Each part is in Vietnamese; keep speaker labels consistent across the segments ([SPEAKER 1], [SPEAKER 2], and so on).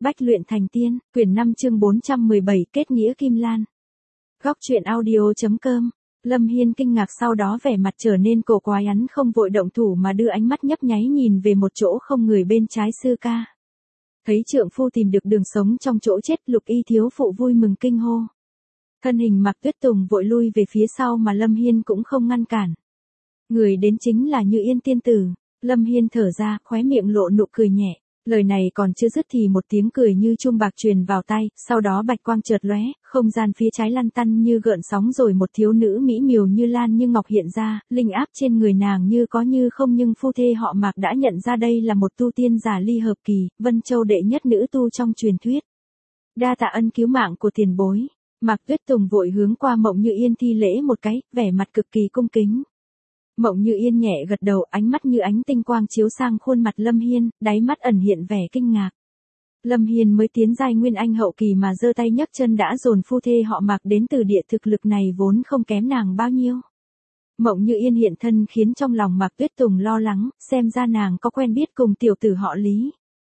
[SPEAKER 1] Bách luyện thành tiên, quyển 5 chương 417 kết nghĩa Kim Lan. Góc truyện audio.com. Lâm Hiên kinh ngạc sau đó vẻ mặt trở nên cổ quái, hắn không vội động thủ mà đưa ánh mắt nhấp nháy nhìn về một chỗ không người bên trái sư ca. Thấy trượng phu tìm được đường sống trong chỗ chết, Lục Y thiếu phụ vui mừng kinh hô. Thân hình Mạc Tuyết Tùng vội lui về phía sau mà Lâm Hiên cũng không ngăn cản. Người đến chính là Như Yên tiên tử. Lâm Hiên thở ra, khóe miệng lộ nụ cười nhẹ. Lời này còn chưa dứt thì một tiếng cười như chuông bạc truyền vào tai, sau đó bạch quang chợt lóe, không gian phía trái lăn tăn như gợn sóng rồi một thiếu nữ mỹ miều như lan như ngọc hiện ra, linh áp trên người nàng như có như không, nhưng phu thê họ Mạc đã nhận ra đây là một tu tiên giả ly hợp kỳ, Vân Châu đệ nhất nữ tu trong truyền thuyết. Đa tạ ân cứu mạng của tiền bối. Mạc Tuyết Tùng vội hướng qua Mộng Như Yên thi lễ một cái, vẻ mặt cực kỳ cung kính. Mộng Như Yên nhẹ gật đầu, ánh mắt như ánh tinh quang chiếu sang khuôn mặt Lâm Hiên, đáy mắt ẩn hiện vẻ kinh ngạc. Lâm Hiên mới tiến giai Nguyên Anh hậu kỳ mà giơ tay nhấc chân đã dồn phu thê họ Mạc đến từ địa, thực lực này vốn không kém nàng bao nhiêu. Mộng Như Yên hiện thân khiến trong lòng Mạc Tuyết Tùng lo lắng, xem ra nàng có quen biết cùng tiểu tử họ Lý.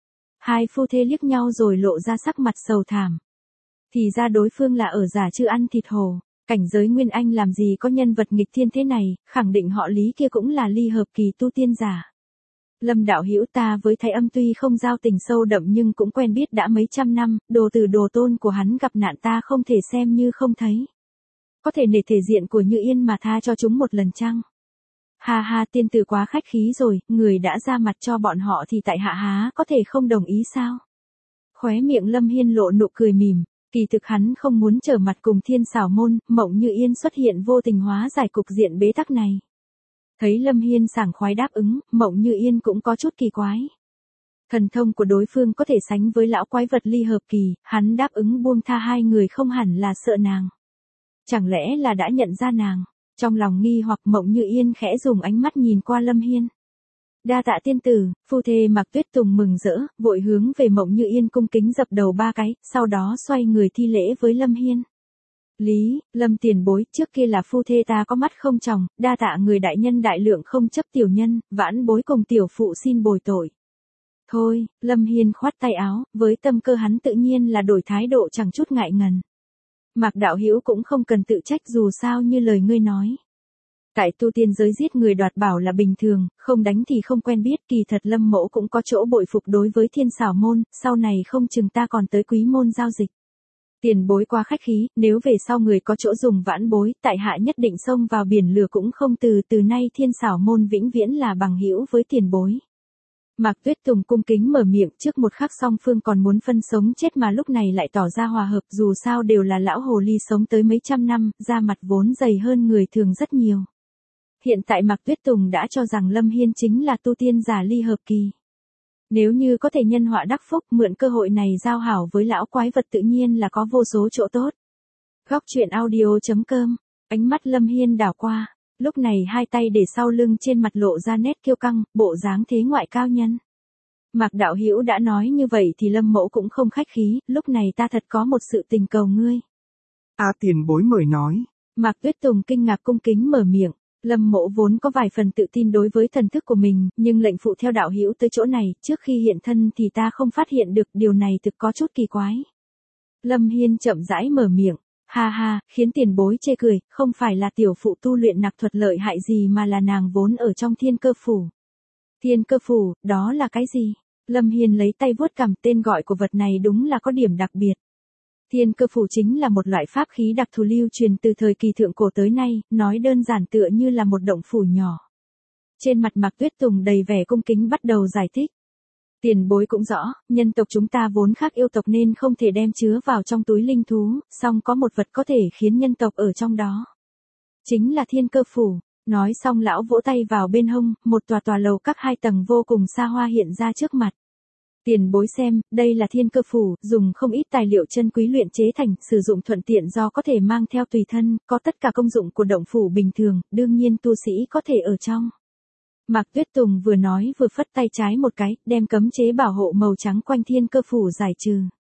[SPEAKER 1] Hai phu thê liếc nhau rồi lộ ra sắc mặt sầu thảm. Thì ra đối phương là ở giả chưa ăn thịt hổ. Cảnh giới Nguyên Anh làm gì có nhân vật nghịch thiên thế này, khẳng định họ Lý kia cũng là ly hợp kỳ tu tiên giả. Lâm đạo hữu, ta với Thái Âm tuy không giao tình sâu đậm nhưng cũng quen biết đã mấy trăm năm, đồ tử đồ tôn của hắn gặp nạn ta không thể xem như không thấy. Có thể nể thể diện của Như Yên mà tha cho chúng một lần chăng? Ha ha, tiên tử quá khách khí rồi, người đã ra mặt cho bọn họ thì tại hạ há có thể không đồng ý sao? Khóe miệng Lâm Hiên lộ nụ cười mỉm. Kỳ thực hắn không muốn trở mặt cùng Thiên Xảo môn, Mộng Như Yên xuất hiện vô tình hóa giải cục diện bế tắc này. Thấy Lâm Hiên sảng khoái đáp ứng, Mộng Như Yên cũng có chút kỳ quái. Thần thông của đối phương có thể sánh với lão quái vật ly hợp kỳ, hắn đáp ứng buông tha hai người không hẳn là sợ nàng. Chẳng lẽ là đã nhận ra nàng? Trong lòng nghi hoặc, Mộng Như Yên khẽ dùng ánh mắt nhìn qua Lâm Hiên. Đa tạ tiên tử, phu thê Mạc Tuyết Tùng mừng rỡ, vội hướng về Mộng Như Yên cung kính dập đầu ba cái, sau đó xoay người thi lễ với Lâm Hiên. Lý, Lâm tiền bối, trước kia là phu thê ta có mắt không tròng, đa tạ người đại nhân đại lượng không chấp tiểu nhân, vãn bối cùng tiểu phụ xin bồi tội. Thôi, Lâm Hiên khoát tay áo, với tâm cơ hắn tự nhiên là đổi thái độ chẳng chút ngại ngần. Mạc đạo hữu cũng không cần tự trách, dù sao như lời ngươi nói. Tại tu tiên giới giết người đoạt bảo là bình thường, không đánh thì không quen biết, kỳ thật Lâm mỗ cũng có chỗ bội phục đối với Thiên Xảo môn, sau này không chừng ta còn tới Quý môn giao dịch. Tiền bối quá khách khí, nếu về sau người có chỗ dùng vãn bối, tại hạ nhất định xông vào biển lửa cũng không từ nay Thiên Xảo môn vĩnh viễn là bằng hữu với tiền bối. Mạc Tuyết Tùng cung kính mở miệng, trước một khắc song phương còn muốn phân sống chết mà lúc này lại tỏ ra hòa hợp, dù sao đều là lão hồ ly sống tới mấy trăm năm, da mặt vốn dày hơn người thường rất nhiều. Hiện tại Mạc Tuyết Tùng đã cho rằng Lâm Hiên chính là tu tiên giả ly hợp kỳ. Nếu như có thể nhân họa đắc phúc, mượn cơ hội này giao hảo với lão quái vật tự nhiên là có vô số chỗ tốt. Góc truyện audio.com. Ánh mắt Lâm Hiên đảo qua, lúc này hai tay để sau lưng, trên mặt lộ ra nét kiêu căng, bộ dáng thế ngoại cao nhân. Mạc đạo hữu đã nói như vậy thì Lâm mẫu cũng không khách khí, lúc này ta thật có một sự tình cầu ngươi.
[SPEAKER 2] Tiền bối mời nói.
[SPEAKER 1] Mạc Tuyết Tùng kinh ngạc cung kính mở miệng. Lâm mộ vốn có vài phần tự tin đối với thần thức của mình, nhưng lệnh phụ theo đạo hữu tới chỗ này, trước khi hiện thân thì ta không phát hiện được, điều này thực có chút kỳ quái. Lâm Hiên chậm rãi mở miệng, ha ha, khiến tiền bối chê cười, không phải là tiểu phụ tu luyện nặc thuật lợi hại gì mà là nàng vốn ở trong Thiên Cơ phủ. Thiên Cơ phủ, đó là cái gì? Lâm Hiên lấy tay vuốt cằm, tên gọi của vật này đúng là có điểm đặc biệt. Thiên Cơ phủ chính là một loại pháp khí đặc thù lưu truyền từ thời kỳ thượng cổ tới nay, nói đơn giản tựa như là một động phủ nhỏ. Trên mặt Mạc Tuyết Tùng đầy vẻ cung kính bắt đầu giải thích. Tiền bối cũng rõ, nhân tộc chúng ta vốn khác yêu tộc nên không thể đem chứa vào trong túi linh thú, song có một vật có thể khiến nhân tộc ở trong đó. Chính là Thiên Cơ phủ. Nói xong lão vỗ tay vào bên hông, một tòa lầu các 2 tầng vô cùng xa hoa hiện ra trước mặt. Tiền bối xem, đây là Thiên Cơ phủ, dùng không ít tài liệu chân quý luyện chế thành, sử dụng thuận tiện do có thể mang theo tùy thân, có tất cả công dụng của động phủ bình thường, đương nhiên tu sĩ có thể ở trong. Mạc Tuyết Tùng vừa nói vừa phất tay trái một cái, đem cấm chế bảo hộ màu trắng quanh Thiên Cơ phủ giải trừ.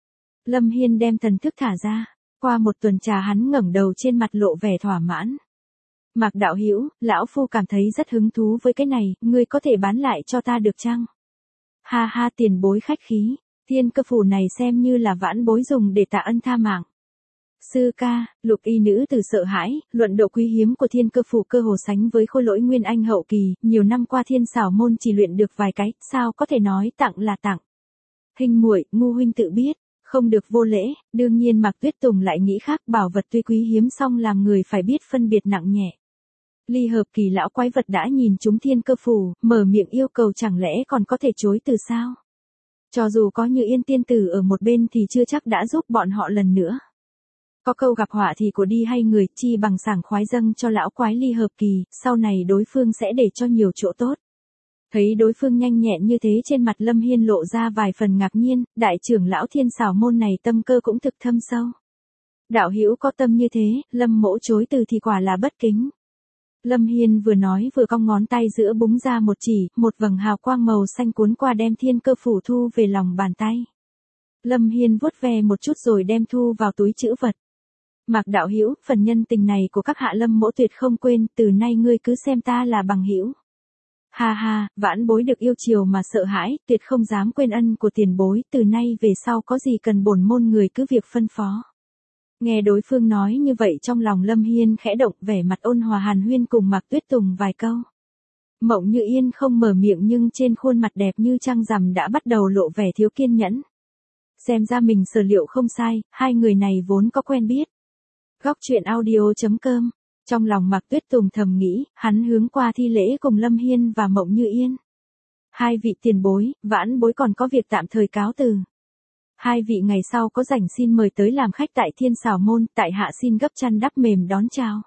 [SPEAKER 1] Lâm Hiên đem thần thức thả ra, qua một tuần trà hắn ngẩng đầu, trên mặt lộ vẻ thỏa mãn. Mạc đạo hữu, lão phu cảm thấy rất hứng thú với cái này, ngươi có thể bán lại cho ta được chăng? Ha ha, tiền bối khách khí. Thiên cơ phù này xem như là vãn bối dùng để tạ ân tha mạng. Sư ca, Lục y nữ tử sợ hãi, luận độ quý hiếm của thiên cơ phù cơ hồ sánh với khôi lỗi nguyên anh hậu kỳ, nhiều năm qua thiên xảo môn chỉ luyện được vài cái, sao có thể nói tặng là tặng. Hình muội, ngu huynh tự biết, không được vô lễ, đương nhiên Mạc Tuyết Tùng lại nghĩ khác, bảo vật tuy quý hiếm song làm người phải biết phân biệt nặng nhẹ. Ly hợp kỳ lão quái vật đã nhìn chúng thiên cơ phù, mở miệng yêu cầu chẳng lẽ còn có thể chối từ sao? Cho dù có Như Yên tiên tử ở một bên thì chưa chắc đã giúp bọn họ lần nữa. Có câu gặp họa thì của đi hay người, chi bằng sảng khoái dâng cho lão quái ly hợp kỳ, sau này đối phương sẽ để cho nhiều chỗ tốt. Thấy đối phương nhanh nhẹn như thế trên mặt Lâm Hiên lộ ra vài phần ngạc nhiên, đại trưởng lão thiên xảo môn này tâm cơ cũng thực thâm sâu. Đạo hữu có tâm như thế, Lâm mỗ chối từ thì quả là bất kính. Lâm Hiên vừa nói vừa cong ngón tay giữa búng ra một chỉ, một vầng hào quang màu xanh cuốn qua đem thiên cơ phủ thu về lòng bàn tay. Lâm Hiên vuốt ve một chút rồi đem thu vào túi trữ vật. Mạc đạo hữu, phần nhân tình này của các hạ Lâm mỗ tuyệt không quên, từ nay ngươi cứ xem ta là bằng hữu. Ha ha, vãn bối được yêu chiều mà sợ hãi, tuyệt không dám quên ân của tiền bối, từ nay về sau có gì cần bổn môn người cứ việc phân phó. Nghe đối phương nói như vậy trong lòng Lâm Hiên khẽ động, vẻ mặt ôn hòa hàn huyên cùng Mạc Tuyết Tùng vài câu. Mộng Như Yên không mở miệng nhưng trên khuôn mặt đẹp như trăng rằm đã bắt đầu lộ vẻ thiếu kiên nhẫn. Xem ra mình sở liệu không sai, hai người này vốn có quen biết. Góc truyện audio.com. Trong lòng Mạc Tuyết Tùng thầm nghĩ, hắn hướng qua thi lễ cùng Lâm Hiên và Mộng Như Yên. Hai vị tiền bối, vãn bối còn có việc tạm thời cáo từ. Hai vị ngày sau có rảnh xin mời tới làm khách tại Thiên Xảo Môn, tại hạ xin gấp chăn đắp mềm đón chào.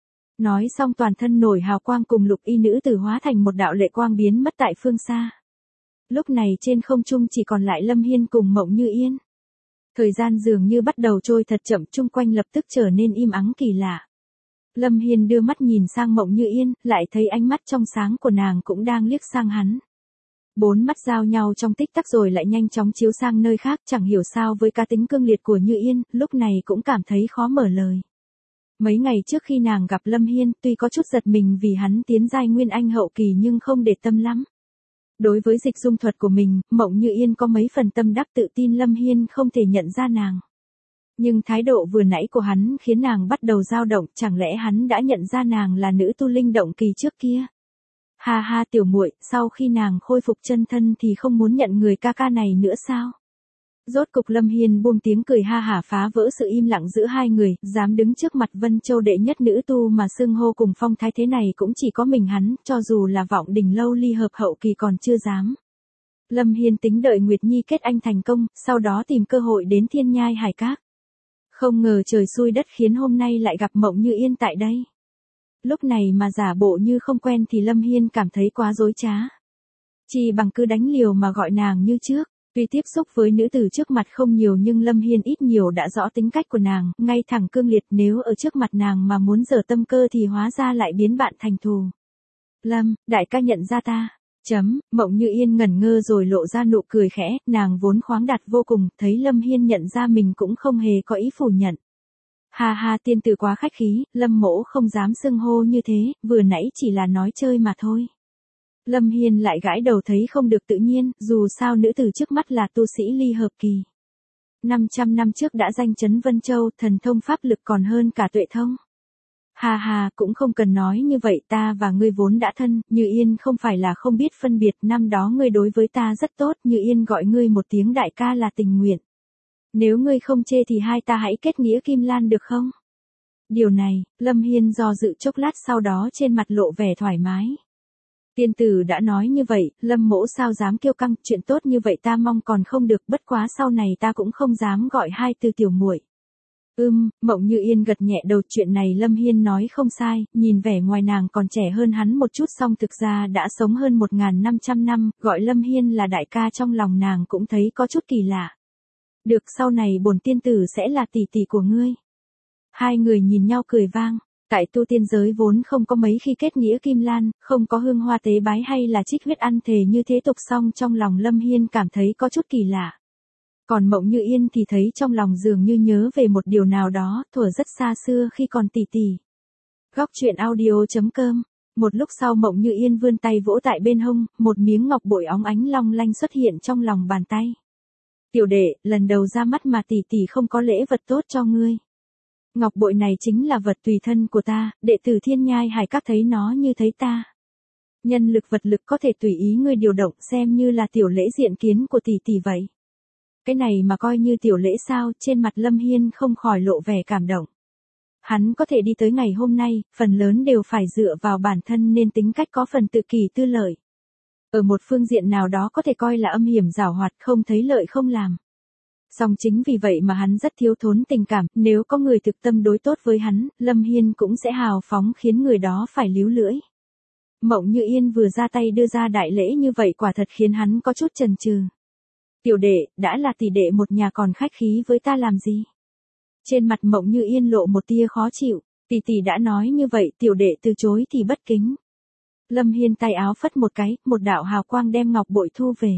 [SPEAKER 1] Nói xong toàn thân nổi hào quang cùng Lục y nữ tử hóa thành một đạo lệ quang biến mất tại phương xa. Lúc này trên không trung chỉ còn lại Lâm Hiên cùng Mộng Như Yên. Thời gian dường như bắt đầu trôi thật chậm, chung quanh lập tức trở nên im ắng kỳ lạ. Lâm Hiên đưa mắt nhìn sang Mộng Như Yên, lại thấy ánh mắt trong sáng của nàng cũng đang liếc sang hắn. Bốn mắt giao nhau trong tích tắc rồi lại nhanh chóng chiếu sang nơi khác, chẳng hiểu sao với cá tính cương liệt của Như Yên, lúc này cũng cảm thấy khó mở lời. Mấy ngày trước khi nàng gặp Lâm Hiên, tuy có chút giật mình vì hắn tiến giai nguyên anh hậu kỳ nhưng không để tâm lắm. Đối với dịch dung thuật của mình, Mộng Như Yên có mấy phần tâm đắc tự tin Lâm Hiên không thể nhận ra nàng. Nhưng thái độ vừa nãy của hắn khiến nàng bắt đầu dao động, chẳng lẽ hắn đã nhận ra nàng là nữ tu linh động kỳ trước kia. Ha ha tiểu muội, sau khi nàng khôi phục chân thân thì không muốn nhận người ca ca này nữa sao? Rốt cục Lâm Hiên buông tiếng cười ha hả phá vỡ sự im lặng giữa hai người, dám đứng trước mặt Vân Châu đệ nhất nữ tu mà xưng hô cùng phong thái thế này cũng chỉ có mình hắn, cho dù là Vọng Đình lâu ly hợp hậu kỳ còn chưa dám. Lâm Hiên tính đợi Nguyệt Nhi kết anh thành công, sau đó tìm cơ hội đến Thiên Nhai Hải Các. Không ngờ trời xui đất khiến hôm nay lại gặp Mộng Như Yên tại đây. Lúc này mà giả bộ như không quen thì Lâm Hiên cảm thấy quá dối trá. Chỉ bằng cứ đánh liều mà gọi nàng như trước. Tuy tiếp xúc với nữ tử trước mặt không nhiều nhưng Lâm Hiên ít nhiều đã rõ tính cách của nàng, ngay thẳng cương liệt, nếu ở trước mặt nàng mà muốn giở tâm cơ thì hóa ra lại biến bạn thành thù. Lâm, đại ca nhận ra ta. Mộng Như Yên ngẩn ngơ rồi lộ ra nụ cười khẽ, nàng vốn khoáng đạt vô cùng, thấy Lâm Hiên nhận ra mình cũng không hề có ý phủ nhận. Ha ha tiên tử quá khách khí, Lâm mỗ không dám xưng hô như thế, vừa nãy chỉ là nói chơi mà thôi. Lâm Hiên lại gãi đầu thấy không được tự nhiên, dù sao nữ tử trước mắt là tu sĩ ly hợp kỳ. 500 năm trước đã danh chấn Vân Châu, thần thông pháp lực còn hơn cả Tuệ Thông. Ha ha, cũng không cần nói như vậy, ta và ngươi vốn đã thân, Như Yên không phải là không biết phân biệt, năm đó ngươi đối với ta rất tốt, Như Yên gọi ngươi một tiếng đại ca là tình nguyện. Nếu ngươi không chê thì hai ta hãy kết nghĩa kim lan được không? Điều này, Lâm Hiên do dự chốc lát sau đó trên mặt lộ vẻ thoải mái. Tiên tử đã nói như vậy, Lâm mỗ sao dám kiêu căng, chuyện tốt như vậy ta mong còn không được, bất quá sau này ta cũng không dám gọi hai từ tiểu muội. Mộng Như Yên gật nhẹ đầu, chuyện này Lâm Hiên nói không sai, nhìn vẻ ngoài nàng còn trẻ hơn hắn một chút song thực ra đã sống hơn 1500 năm, gọi Lâm Hiên là đại ca trong lòng nàng cũng thấy có chút kỳ lạ. Được, sau này bổn tiên tử sẽ là tỷ tỷ của ngươi. Hai người nhìn nhau cười vang. Tại tu tiên giới vốn không có mấy khi kết nghĩa kim lan, không có hương hoa tế bái hay là trích huyết ăn thề như thế tục, song trong lòng Lâm Hiên cảm thấy có chút kỳ lạ. Còn Mộng Như Yên thì thấy trong lòng dường như nhớ về một điều nào đó, thuở rất xa xưa khi còn tỷ tỷ. Góc truyện audio.com. Một lúc sau Mộng Như Yên vươn tay vỗ tại bên hông, một miếng ngọc bội óng ánh long lanh xuất hiện trong lòng bàn tay. Tiểu đệ, lần đầu ra mắt mà tỷ tỷ không có lễ vật tốt cho ngươi. Ngọc bội này chính là vật tùy thân của ta, đệ tử Thiên Nhai Hải Các thấy nó như thấy ta. Nhân lực vật lực có thể tùy ý ngươi điều động, xem như là tiểu lễ diện kiến của tỷ tỷ vậy. Cái này mà coi như tiểu lễ sao? Trên mặt Lâm Hiên không khỏi lộ vẻ cảm động. Hắn có thể đi tới ngày hôm nay, phần lớn đều phải dựa vào bản thân nên tính cách có phần tự kỷ tư lợi. Ở một phương diện nào đó có thể coi là âm hiểm giảo hoạt, không thấy lợi không làm. Song chính vì vậy mà hắn rất thiếu thốn tình cảm, nếu có người thực tâm đối tốt với hắn, Lâm Hiên cũng sẽ hào phóng khiến người đó phải líu lưỡi. Mộng Như Yên vừa ra tay đưa ra đại lễ như vậy quả thật khiến hắn có chút chần chừ. Tiểu đệ, đã là tỷ đệ một nhà còn khách khí với ta làm gì? Trên mặt Mộng Như Yên lộ một tia khó chịu, tỷ tỷ đã nói như vậy, tiểu đệ từ chối thì bất kính. Lâm Hiên tay áo phất một cái, một đạo hào quang đem ngọc bội thu về.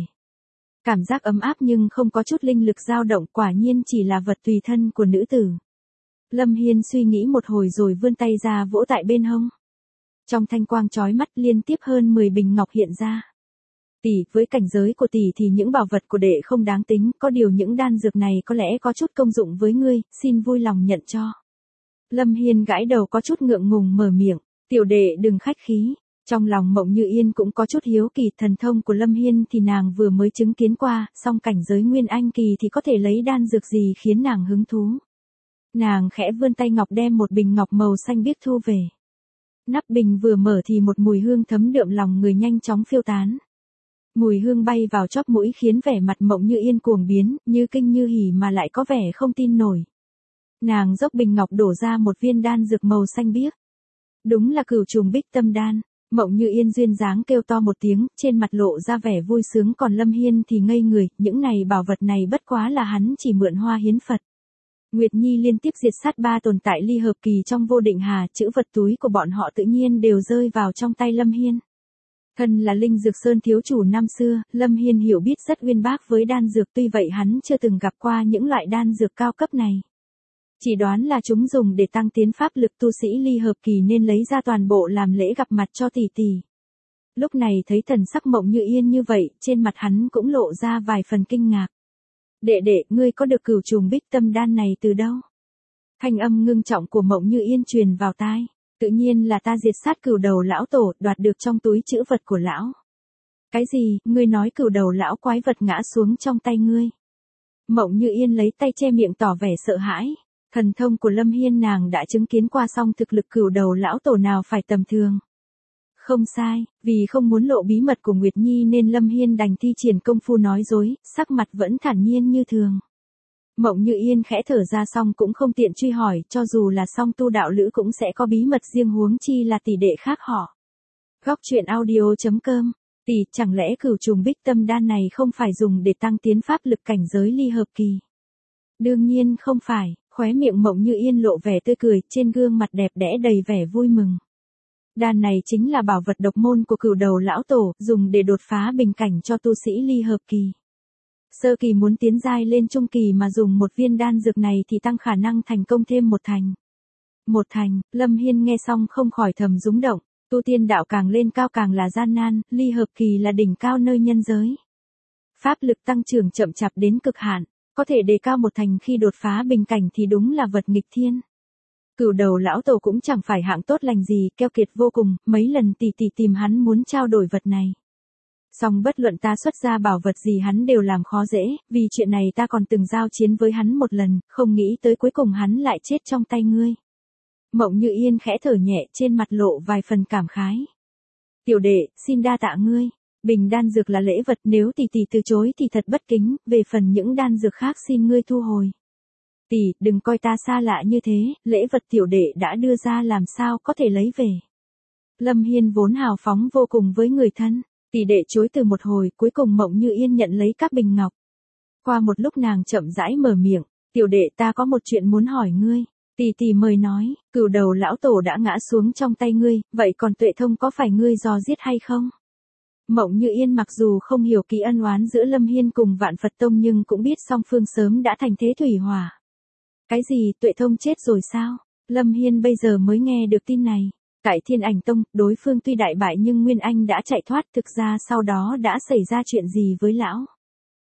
[SPEAKER 1] Cảm giác ấm áp nhưng không có chút linh lực dao động, quả nhiên chỉ là vật tùy thân của nữ tử. Lâm Hiên suy nghĩ một hồi rồi vươn tay ra vỗ tại bên hông. Trong thanh quang chói mắt liên tiếp hơn 10 bình ngọc hiện ra. Tỷ, với cảnh giới của tỷ thì những bảo vật của đệ không đáng tính, có điều những đan dược này có lẽ có chút công dụng với ngươi, xin vui lòng nhận cho. Lâm Hiên gãi đầu có chút ngượng ngùng mở miệng, tiểu đệ đừng khách khí. Trong lòng Mộng Như Yên cũng có chút hiếu kỳ, thần thông của Lâm Hiên thì nàng vừa mới chứng kiến qua, song cảnh giới Nguyên Anh kỳ thì có thể lấy đan dược gì khiến nàng hứng thú. Nàng khẽ vươn tay ngọc đem một bình ngọc màu xanh biếc thu về. Nắp bình vừa mở thì một mùi hương thấm đượm lòng người nhanh chóng phiêu tán. Mùi hương bay vào chóp mũi khiến vẻ mặt Mộng Như Yên cuồng biến, như kinh như hỉ mà lại có vẻ không tin nổi. Nàng dốc bình ngọc đổ ra một viên đan dược màu xanh biếc. Đúng là Cửu Trùng Bích Tâm đan. Mộng Như Yên duyên dáng kêu to một tiếng, trên mặt lộ ra vẻ vui sướng, còn Lâm Hiên thì ngây người, những này bảo vật này bất quá là hắn chỉ mượn hoa hiến Phật. Nguyệt Nhi liên tiếp diệt sát 3 tồn tại ly hợp kỳ trong vô định hà, chữ vật túi của bọn họ tự nhiên đều rơi vào trong tay Lâm Hiên. Thân là Linh Dược Sơn thiếu chủ năm xưa, Lâm Hiên hiểu biết rất uyên bác với đan dược, tuy vậy hắn chưa từng gặp qua những loại đan dược cao cấp này. Chỉ đoán là chúng dùng để tăng tiến pháp lực tu sĩ ly hợp kỳ nên lấy ra toàn bộ làm lễ gặp mặt cho tỷ tỷ. Lúc này thấy thần sắc Mộng Như Yên như vậy, trên mặt hắn cũng lộ ra vài phần kinh ngạc. Đệ đệ, ngươi có được Cửu Trùng Bích Tâm đan này từ đâu? Thanh âm ngưng trọng của Mộng Như Yên truyền vào tai. Tự nhiên là ta diệt sát Cửu Đầu lão tổ, đoạt được trong túi trữ vật của lão. Cái gì, ngươi nói Cửu Đầu lão quái vật ngã xuống trong tay ngươi? Mộng Như Yên lấy tay che miệng tỏ vẻ sợ hãi. Thần thông của Lâm Hiên nàng đã chứng kiến qua, song thực lực Cửu Đầu lão tổ nào phải tầm thường. Không sai, vì không muốn lộ bí mật của Nguyệt Nhi nên Lâm Hiên đành thi triển công phu nói dối, sắc mặt vẫn thản nhiên như thường. Mộng Như Yên khẽ thở ra song cũng không tiện truy hỏi, cho dù là song tu đạo lữ cũng sẽ có bí mật riêng, huống chi là tỷ đệ khác họ. Góc truyện audio.com. Tỷ, chẳng lẽ Cửu Trùng Bích Tâm đan này không phải dùng để tăng tiến pháp lực cảnh giới ly hợp kỳ? Đương nhiên không phải, khóe miệng Mộng Như Yên lộ vẻ tươi cười, trên gương mặt đẹp đẽ đầy vẻ vui mừng. Đan này chính là bảo vật độc môn của Cửu Đầu lão tổ, dùng để đột phá bình cảnh cho tu sĩ ly hợp kỳ. Sơ kỳ muốn tiến giai lên trung kỳ mà dùng một viên đan dược này thì tăng khả năng thành công thêm một thành. Một thành, Lâm Hiên nghe xong không khỏi thầm rúng động, tu tiên đạo càng lên cao càng là gian nan, ly hợp kỳ là đỉnh cao nơi nhân giới. Pháp lực tăng trưởng chậm chạp đến cực hạn, có thể đề cao một thành khi đột phá bình cảnh thì đúng là vật nghịch thiên. Cửu Đầu lão tổ cũng chẳng phải hạng tốt lành gì, keo kiệt vô cùng, mấy lần tỷ tỷ tìm hắn muốn trao đổi vật này. Song bất luận ta xuất ra bảo vật gì hắn đều làm khó dễ, vì chuyện này ta còn từng giao chiến với hắn một lần, không nghĩ tới cuối cùng hắn lại chết trong tay ngươi. Mộng Như Yên khẽ thở nhẹ, trên mặt lộ vài phần cảm khái. Tiểu đệ, xin đa tạ ngươi. Bình đan dược là lễ vật, nếu tỷ tỷ từ chối thì thật bất kính, về phần những đan dược khác xin ngươi thu hồi. Tỷ, đừng coi ta xa lạ như thế, lễ vật tiểu đệ đã đưa ra làm sao có thể lấy về. Lâm Hiên vốn hào phóng vô cùng với người thân, tỷ đệ chối từ một hồi, cuối cùng Mộng Như Yên nhận lấy các bình ngọc. Qua một lúc nàng chậm rãi mở miệng, tiểu đệ ta có một chuyện muốn hỏi ngươi. Tỷ tỷ mời nói, Cửu Đầu lão tổ đã ngã xuống trong tay ngươi, vậy còn Tuệ Thông có phải ngươi dò giết hay không? Mộng Như Yên mặc dù không hiểu kỹ ân oán giữa Lâm Hiên cùng Vạn Phật Tông nhưng cũng biết song phương sớm đã thành thế thủy hỏa. Cái gì, Tuệ Thông chết rồi sao? Lâm Hiên bây giờ mới nghe được tin này. Tại Thiên Ảnh Tông, đối phương tuy đại bại nhưng Nguyên Anh đã chạy thoát, thực ra sau đó đã xảy ra chuyện gì với lão?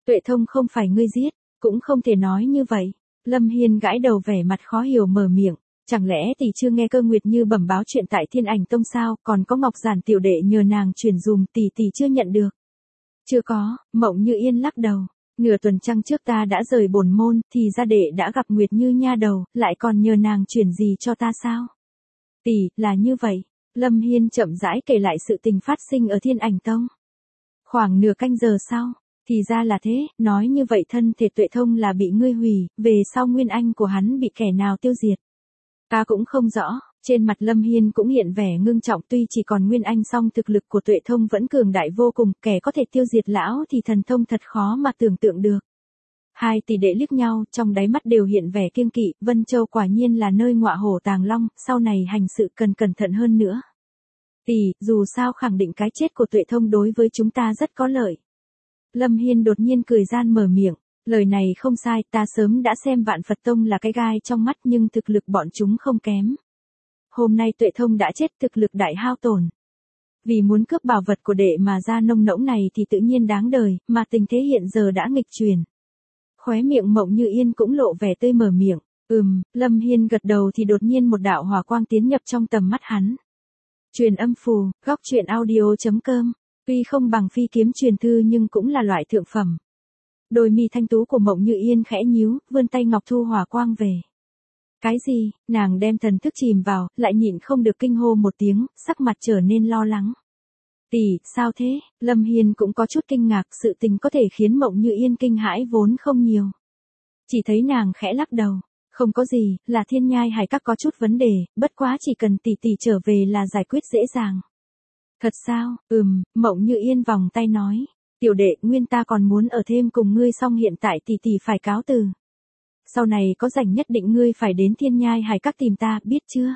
[SPEAKER 1] Tuệ Thông không phải ngươi giết, cũng không thể nói như vậy. Lâm Hiên gãi đầu vẻ mặt khó hiểu mở miệng. Chẳng lẽ tỷ chưa nghe Cơ Nguyệt Như bẩm báo chuyện tại Thiên Ảnh Tông sao, còn có Ngọc Giản tiểu đệ nhờ nàng truyền dùm tỷ chưa nhận được. Chưa có, Mộng Như Yên lắc đầu. Nửa tuần trăng trước ta đã rời bổn môn, thì gia đệ đã gặp Nguyệt Như nha đầu, lại còn nhờ nàng chuyển gì cho ta sao? Tỷ, là như vậy. Lâm Hiên chậm rãi kể lại sự tình phát sinh ở Thiên Ảnh Tông. Khoảng nửa canh giờ sau, thì ra là thế, nói như vậy thân thể Tuệ Thông là bị ngươi hủy, về sau nguyên anh của hắn bị kẻ nào tiêu diệt. Ta cũng không rõ, trên mặt Lâm Hiên cũng hiện vẻ ngưng trọng tuy chỉ còn nguyên anh song thực lực của Tuệ Thông vẫn cường đại vô cùng, kẻ có thể tiêu diệt lão thì thần thông thật khó mà tưởng tượng được. Hai tỷ đệ liếc nhau, trong đáy mắt đều hiện vẻ kiêng kỵ, Vân Châu quả nhiên là nơi ngọa hổ tàng long, sau này hành sự cần cẩn thận hơn nữa. Tỷ, dù sao khẳng định cái chết của Tuệ Thông đối với chúng ta rất có lợi. Lâm Hiên đột nhiên cười gian mở miệng, lời này không sai, ta sớm đã xem Vạn Phật Tông là cái gai trong mắt nhưng thực lực bọn chúng không kém. Hôm nay Tuệ Thông đã chết thực lực đại hao tổn. Vì muốn cướp bảo vật của đệ mà ra nông nỗng này thì tự nhiên đáng đời, mà tình thế hiện giờ đã nghịch chuyển. Khóe miệng Mộng Như Yên cũng lộ vẻ tươi mở miệng, Lâm Hiên gật đầu thì đột nhiên một đạo hỏa quang tiến nhập trong tầm mắt hắn. Truyền âm phù, góc truyện audio.com, tuy không bằng phi kiếm truyền thư nhưng cũng là loại thượng phẩm. Đôi mi thanh tú của Mộng Như Yên khẽ nhíu, vươn tay ngọc thu hỏa quang về. Cái gì, nàng đem thần thức chìm vào, lại nhịn không được kinh hô một tiếng, sắc mặt trở nên lo lắng. Tỷ, sao thế? Lâm Hiên cũng có chút kinh ngạc, sự tình có thể khiến Mộng Như Yên kinh hãi vốn không nhiều. Chỉ thấy nàng khẽ lắc đầu, không có gì, là Thiên Nhai Hải Các có chút vấn đề, bất quá chỉ cần tỷ trở về là giải quyết dễ dàng. Thật sao? Mộng Như Yên vòng tay nói, tiểu đệ nguyên ta còn muốn ở thêm cùng ngươi song hiện tại tỷ phải cáo từ. Sau này có rảnh nhất định ngươi phải đến Thiên Nhai Hải Các tìm ta, biết chưa?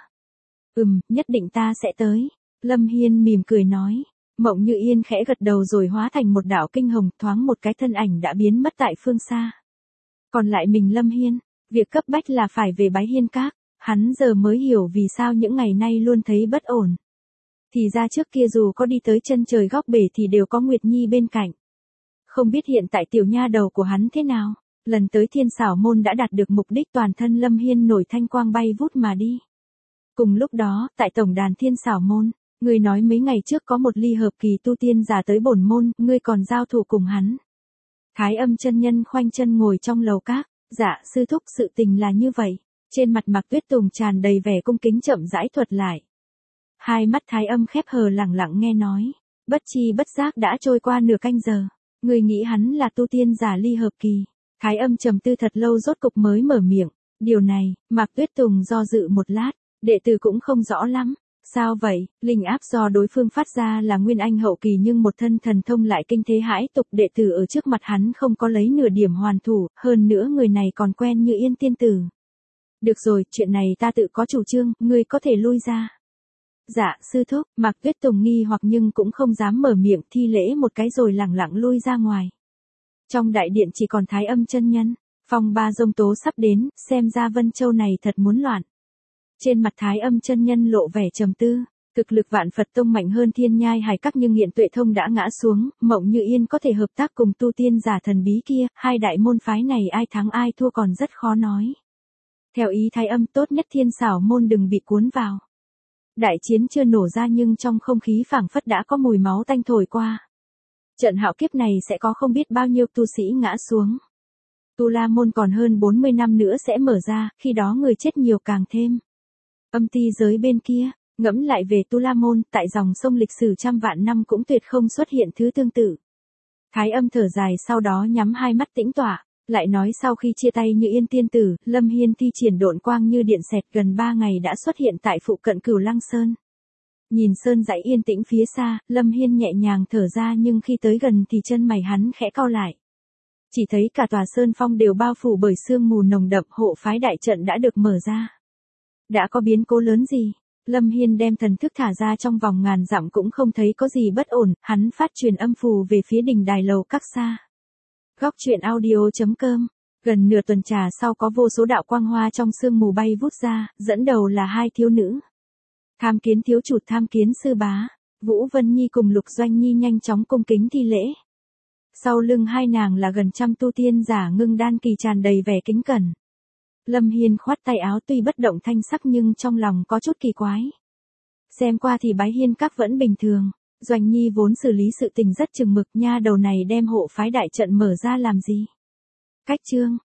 [SPEAKER 1] Nhất định ta sẽ tới. Lâm Hiên mỉm cười nói. Mộng Như Yên khẽ gật đầu rồi hóa thành một đạo kinh hồng, thoáng một cái thân ảnh đã biến mất tại phương xa. Còn lại mình Lâm Hiên, việc cấp bách là phải về Bái Hiên Các, hắn giờ mới hiểu vì sao những ngày nay luôn thấy bất ổn. Thì ra trước kia dù có đi tới chân trời góc bể thì đều có Nguyệt Nhi bên cạnh. Không biết hiện tại tiểu nha đầu của hắn thế nào, lần tới Thiên Xảo Môn đã đạt được mục đích toàn thân Lâm Hiên nổi thanh quang bay vút mà đi. Cùng lúc đó, tại tổng đàn Thiên Xảo Môn, ngươi nói mấy ngày trước có một ly hợp kỳ tu tiên giả tới bổn môn, ngươi còn giao thủ cùng hắn. Thái Âm chân nhân khoanh chân ngồi trong lầu các, dạ sư thúc sự tình là như vậy, trên mặt Mạc Tuyết Tùng tràn đầy vẻ cung kính chậm rãi thuật lại. Hai mắt Thái Âm khép hờ lẳng lặng nghe nói, bất chi bất giác đã trôi qua nửa canh giờ, ngươi nghĩ hắn là tu tiên giả ly hợp kỳ. Thái Âm trầm tư thật lâu rốt cục mới mở miệng, điều này, Mạc Tuyết Tùng do dự một lát, đệ tử cũng không rõ lắm. Sao vậy, linh áp do đối phương phát ra là nguyên anh hậu kỳ nhưng một thân thần thông lại kinh thế hãi tục, đệ tử ở trước mặt hắn không có lấy nửa điểm hoàn thủ, hơn nữa người này còn quen như Yên tiên tử. Được rồi, chuyện này ta tự có chủ trương, ngươi có thể lui ra. Dạ, sư thúc, Mạc Tuyết Tùng nghi hoặc nhưng cũng không dám mở miệng, thi lễ một cái rồi lẳng lặng lui ra ngoài. Trong đại điện chỉ còn Thái Âm chân nhân, phong ba giông tố sắp đến, xem ra Vân Châu này thật muốn loạn. Trên mặt Thái Âm chân nhân lộ vẻ trầm tư, thực lực Vạn Phật Tông mạnh hơn Thiên Nhai Hải Các nhưng hiện Tuệ Thông đã ngã xuống, Mộng Như Yên có thể hợp tác cùng tu tiên giả thần bí kia, hai đại môn phái này ai thắng ai thua còn rất khó nói. Theo ý Thái Âm tốt nhất Thiên Xảo Môn đừng bị cuốn vào. Đại chiến chưa nổ ra nhưng trong không khí phảng phất đã có mùi máu tanh thổi qua. Trận hạo kiếp này sẽ có không biết bao nhiêu tu sĩ ngã xuống. Tu La Môn còn hơn 40 năm nữa sẽ mở ra, khi đó người chết nhiều càng thêm. Âm ti giới bên kia, ngẫm lại về Tu La Môn, tại dòng sông lịch sử trăm vạn năm cũng tuyệt không xuất hiện thứ tương tự. Thái Âm thở dài sau đó nhắm hai mắt tĩnh tọa, lại nói sau khi chia tay Như Yên tiên tử, Lâm Hiên thi triển độn quang như điện xẹt gần 3 ngày đã xuất hiện tại phụ cận Cửu Lăng Sơn. Nhìn sơn dãy yên tĩnh phía xa, Lâm Hiên nhẹ nhàng thở ra nhưng khi tới gần thì chân mày hắn khẽ cau lại. Chỉ thấy cả tòa sơn phong đều bao phủ bởi sương mù nồng đậm, hộ phái đại trận đã được mở ra. Đã có biến cố lớn gì? Lâm Hiên đem thần thức thả ra trong vòng ngàn dặm cũng không thấy có gì bất ổn, hắn phát truyền âm phù về phía đỉnh đài lầu các xa. Góc truyện audio.com, gần nửa tuần trà sau có vô số đạo quang hoa trong sương mù bay vút ra, dẫn đầu là hai thiếu nữ. Tham Kiến thiếu chủ, Tham Kiến sư bá. Vũ Vân Nhi cùng Lục Doanh Nhi nhanh chóng cung kính thi lễ. Sau lưng hai nàng là gần trăm tu tiên giả ngưng đan kỳ tràn đầy vẻ kính cẩn. Lâm Hiên khoát tay áo tuy bất động thanh sắc nhưng trong lòng có chút kỳ quái. Xem qua thì Bái Hiên các vẫn bình thường, Doanh Nhi vốn xử lý sự tình rất chừng mực, nha đầu này đem hộ phái đại trận mở ra làm gì? Cách chương